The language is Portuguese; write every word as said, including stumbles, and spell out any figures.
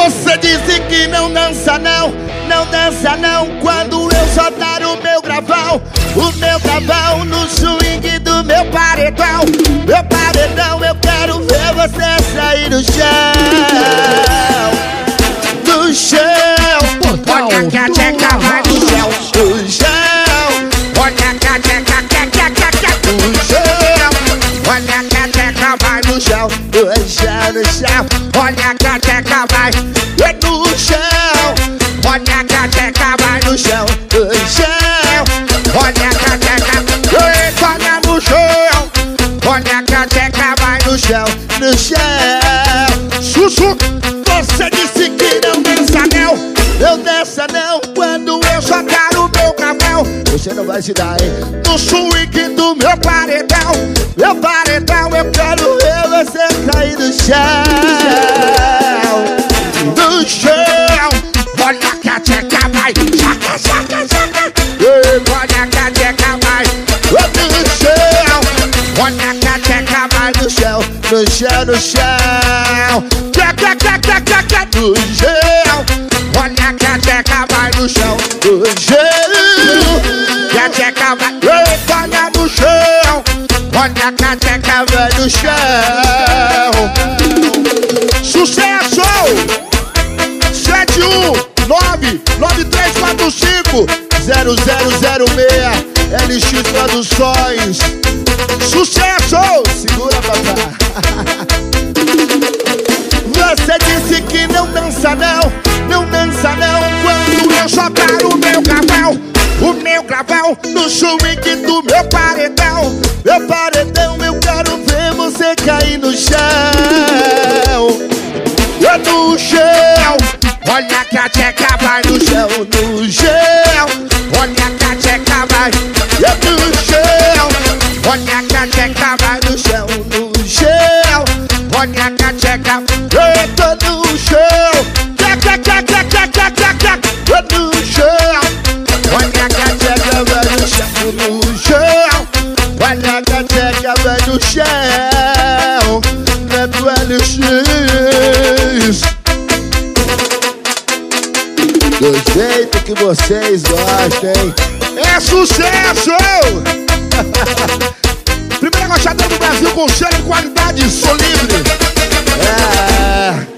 Você disse que não dança não, não dança não. Quando eu soltar o meu gravão, o meu gravão no swing do meu paredão. Meu paredão, eu quero ver você sair do chão. Do chão. Olha que a tcheca vai do chão. Do chão. Olha que a tcheca, que, que, que, que, do chão. olha que a tcheca vai Do chão, do chão, do chão. Olha que a tcheca vai É do chão. Olha que a tcheca vai Do chão, do chão. Olha que a tcheca olha no chão. Olha que a tcheca vai No chão, no chão. Sussu. Você disse que não dança não. Eu dança não. Quando eu jogar o meu gravão, você não vai se dar, hein? No swing do meu paredão. Meu paredão, eu quero ver você cair do chão. Do chão. Olha que a tcheca vai Chaca, chaca, chaca. Olha que a tcheca vai Do chão. Olha que a tcheca vai No chão, no chão, no chão. Tchac, tchac, tchac, tchac, tchac, tchac. No chão. Olha que a tcheca vai no chão. Do chão. Que a tcheca vai olha no chão. Olha que a tcheca vai Vai no chão. Sucesso! Sete um nove nove três quatro cinco zero zero zero seis L X Produções. Sucesso! Segura, papai. Você disse que não dança não, não dança não. Quando eu jogar o meu gravão, o meu gravão no swing do meu paredão. Meu paredão, eu quero ver você cair no chão. É no chão. Olha que a tcheca vai no chão. No chão. Olha que a tcheca vai É no chão. Olha que a tcheca vai no chão. No chão. Olha que a tcheca Eu tô no chão. Tchac, tchac, tchac, tchac, tchac, tchac, tchac, tchac. É no chão. Olha que a tcheca Tcheca vai no chão. No chão. Olha que a tcheca vai no chão. É do L X. Do jeito que vocês gostem. é sucesso! Primeira gostadora do Brasil com cheiro de qualidade. Sou livre. É.